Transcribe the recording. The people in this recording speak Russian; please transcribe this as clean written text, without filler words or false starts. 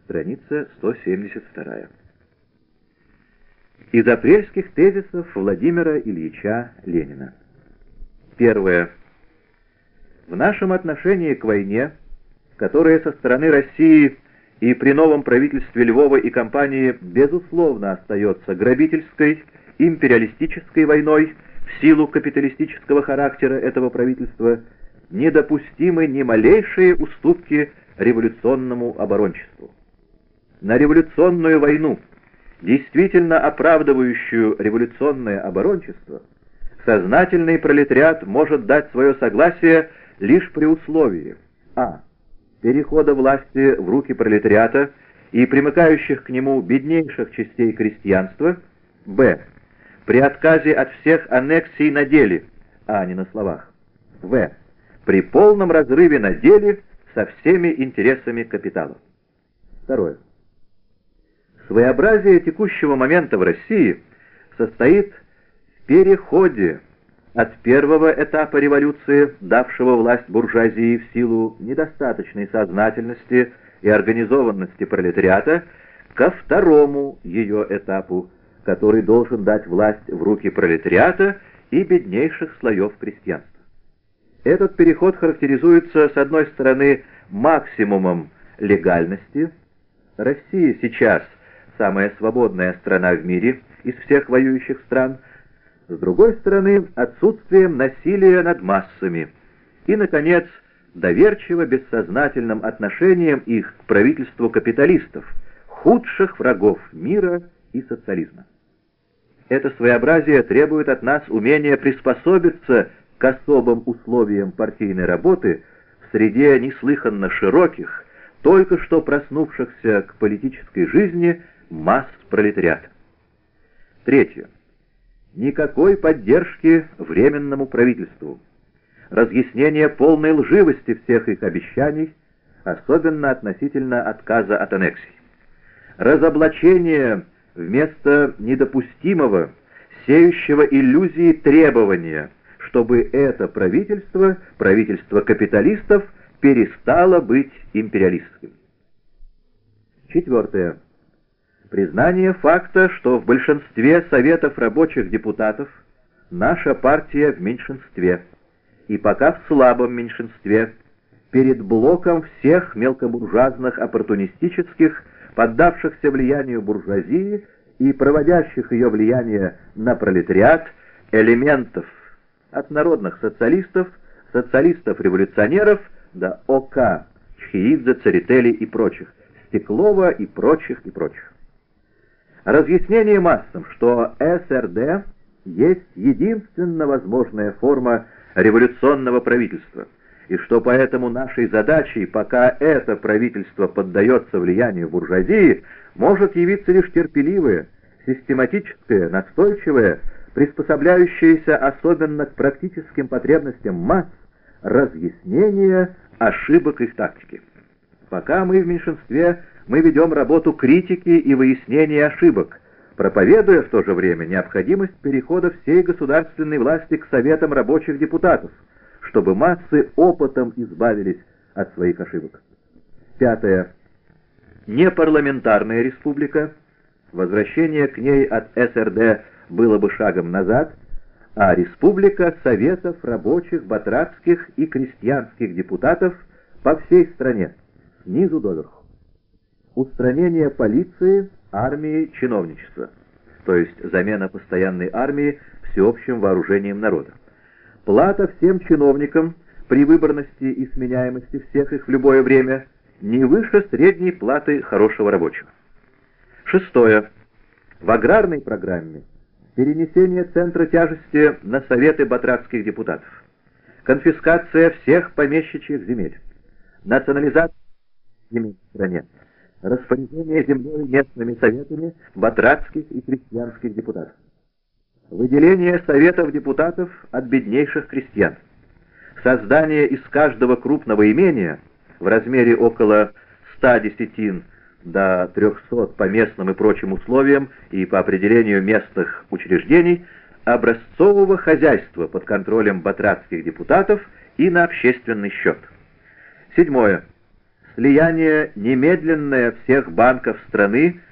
страница 172. Из апрельских тезисов Владимира Ильича Ленина. Первое. В нашем отношении к войне, которая со стороны России и при новом правительстве Львова и компании безусловно остается грабительской, империалистической войной, в силу капиталистического характера этого правительства, недопустимы ни малейшие уступки революционному оборончеству. На революционную войну, действительно оправдывающую революционное оборончество, сознательный пролетариат может дать свое согласие лишь при условии а. перехода власти в руки пролетариата и примыкающих к нему беднейших частей крестьянства, б. при отказе от всех аннексий на деле, а не на словах, в. при полном разрыве на деле со всеми интересами капитала. Второе. Своеобразие текущего момента в России состоит в переходе от первого этапа революции, давшего власть буржуазии в силу недостаточной сознательности и организованности пролетариата, ко второму ее этапу, который должен дать власть в руки пролетариата и беднейших слоев крестьянства. Этот переход характеризуется, с одной стороны, максимумом легальности. Россия сейчас самая свободная страна в мире из всех воюющих стран, с другой стороны, отсутствием насилия над массами и, наконец, доверчиво-бессознательным отношением их к правительству капиталистов, худших врагов мира и социализма. Это своеобразие требует от нас умения приспособиться к особым условиям партийной работы в среде неслыханно широких, только что проснувшихся к политической жизни масс пролетариата. Третье. Никакой поддержки Временному правительству. Разъяснение полной лживости всех их обещаний, особенно относительно отказа от аннексий. Разоблачение вместо недопустимого, сеющего иллюзии требования, чтобы это правительство, правительство капиталистов, перестало быть империалистским. Четвертое. Признание факта, что в большинстве советов рабочих депутатов наша партия в меньшинстве, и пока в слабом меньшинстве, перед блоком всех мелкобуржуазных оппортунистических, поддавшихся влиянию буржуазии и проводящих ее влияние на пролетариат, элементов от народных социалистов, социалистов-революционеров до ОК, Чхеидзе, Церетели и прочих, Стеклова и прочих, и прочих. Разъяснение массам, что СРД есть единственно возможная форма революционного правительства, и что поэтому нашей задачей, пока это правительство поддается влиянию буржуазии, может явиться лишь терпеливое, систематическое, настойчивое, приспособляющееся особенно к практическим потребностям масс, разъяснение ошибок их тактики. Пока мы в меньшинстве, мы ведем работу критики и выяснения ошибок, проповедуя в то же время необходимость перехода всей государственной власти к советам рабочих депутатов, чтобы массы опытом избавились от своих ошибок. Пятое. Непарламентарная республика, возвращение к ней от СРД было бы шагом назад, а республика советов рабочих, батрацких и крестьянских депутатов по всей стране, снизу доверху. Устранение полиции, армии, чиновничества, то есть замена постоянной армии всеобщим вооружением народа. Плата всем чиновникам при выборности и сменяемости всех их в любое время не выше средней платы хорошего рабочего. Шестое. В аграрной программе перенесение центра тяжести на советы батрацких депутатов, конфискация всех помещичьих земель, национализация земель в стране, распоряжение землей местными советами батрацких и крестьянских депутатов, выделение советов депутатов от беднейших крестьян, создание из каждого крупного имения в размере около 100 десятин до 300 по местным и прочим условиям и по определению местных учреждений образцового хозяйства под контролем батрацких депутатов и на общественный счет. Седьмое. слияние немедленное всех банков страны